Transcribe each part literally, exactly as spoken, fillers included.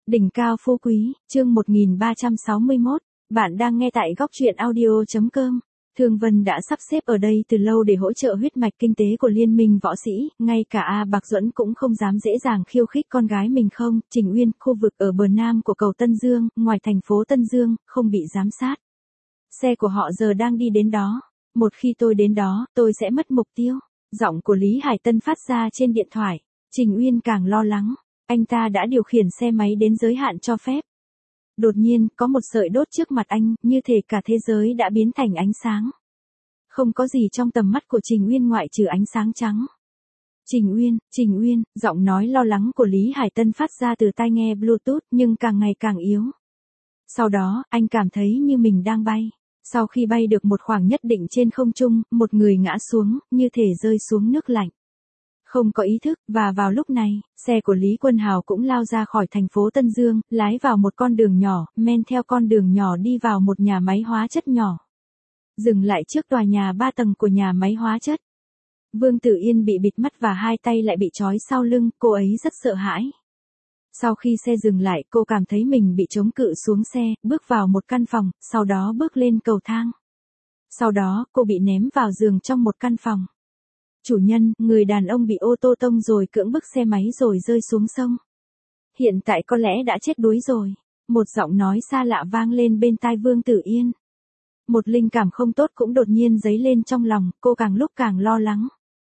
Đỉnh cao phú quý, chương một nghìn ba trăm sáu mươi mốt, bạn đang nghe tại góc truyện audio chấm com. Thương Vân đã sắp xếp ở đây từ lâu để hỗ trợ huyết mạch kinh tế của liên minh võ sĩ, ngay cả A Bạc Duẫn cũng không dám dễ dàng khiêu khích con gái mình không. Trình Uyên, khu vực ở bờ nam của cầu Tân Dương, ngoài thành phố Tân Dương, không bị giám sát. Xe của họ giờ đang đi đến đó. Một khi tôi đến đó, tôi sẽ mất mục tiêu. Giọng của Lý Hải Tân phát ra trên điện thoại. Trình Uyên càng lo lắng. Anh ta đã điều khiển xe máy đến giới hạn cho phép. Đột nhiên, có một sợi đốt trước mặt anh, như thể cả thế giới đã biến thành ánh sáng. Không có gì trong tầm mắt của Trình Uyên ngoại trừ ánh sáng trắng. Trình Uyên, Trình Uyên, giọng nói lo lắng của Lý Hải Tân phát ra từ tai nghe Bluetooth nhưng càng ngày càng yếu. Sau đó, anh cảm thấy như mình đang bay. Sau khi bay được một khoảng nhất định trên không trung, một người ngã xuống, như thể rơi xuống nước lạnh. Không có ý thức, và vào lúc này, xe của Lý Quân Hào cũng lao ra khỏi thành phố Tân Dương, lái vào một con đường nhỏ, men theo con đường nhỏ đi vào một nhà máy hóa chất nhỏ. Dừng lại trước tòa nhà ba tầng của nhà máy hóa chất. Vương Tử Yên bị bịt mắt và hai tay lại bị trói sau lưng, cô ấy rất sợ hãi. Sau khi xe dừng lại, cô cảm thấy mình bị chống cự xuống xe, bước vào một căn phòng, sau đó bước lên cầu thang. Sau đó, cô bị ném vào giường trong một căn phòng. Chủ nhân, người đàn ông bị ô tô tông rồi cưỡng bức xe máy rồi rơi xuống sông. Hiện tại có lẽ đã chết đuối rồi. Một giọng nói xa lạ vang lên bên tai Vương Tử Yên. Một linh cảm không tốt cũng đột nhiên dấy lên trong lòng, cô càng lúc càng lo lắng.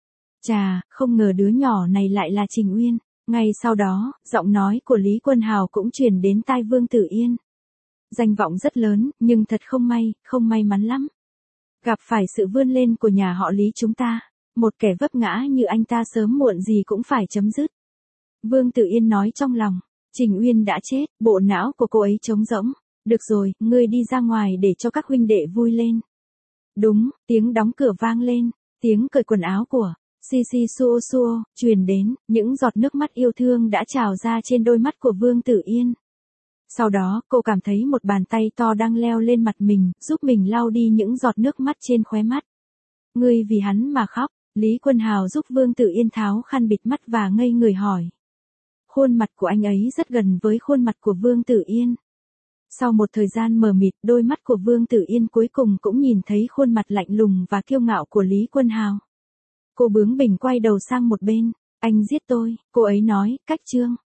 Chà, không ngờ đứa nhỏ này lại là Trình Uyên. Ngay sau đó, giọng nói của Lý Quân Hào cũng truyền đến tai Vương Tử Yên. Danh vọng rất lớn, nhưng thật không may, không may mắn lắm. Gặp phải sự vươn lên của nhà họ Lý chúng ta. Một kẻ vấp ngã như anh ta sớm muộn gì cũng phải chấm dứt. Vương Tử Yên nói trong lòng. Trình Uyên đã chết, bộ não của cô ấy trống rỗng. Được rồi, ngươi đi ra ngoài để cho các huynh đệ vui lên. Đúng, tiếng đóng cửa vang lên, tiếng cởi quần áo của Sisi Suo Suo truyền đến, những giọt nước mắt yêu thương đã trào ra trên đôi mắt của Vương Tử Yên. Sau đó, cô cảm thấy một bàn tay to đang leo lên mặt mình, giúp mình lau đi những giọt nước mắt trên khóe mắt. Ngươi vì hắn mà khóc. Lý Quân Hào giúp Vương Tử Yên tháo khăn bịt mắt và ngây người hỏi. Khuôn mặt của anh ấy rất gần với khuôn mặt của Vương Tử Yên. Sau một thời gian mờ mịt, đôi mắt của Vương Tử Yên cuối cùng cũng nhìn thấy khuôn mặt lạnh lùng và kiêu ngạo của Lý Quân Hào. Cô bướng bỉnh quay đầu sang một bên. Anh giết tôi, cô ấy nói, cách trương.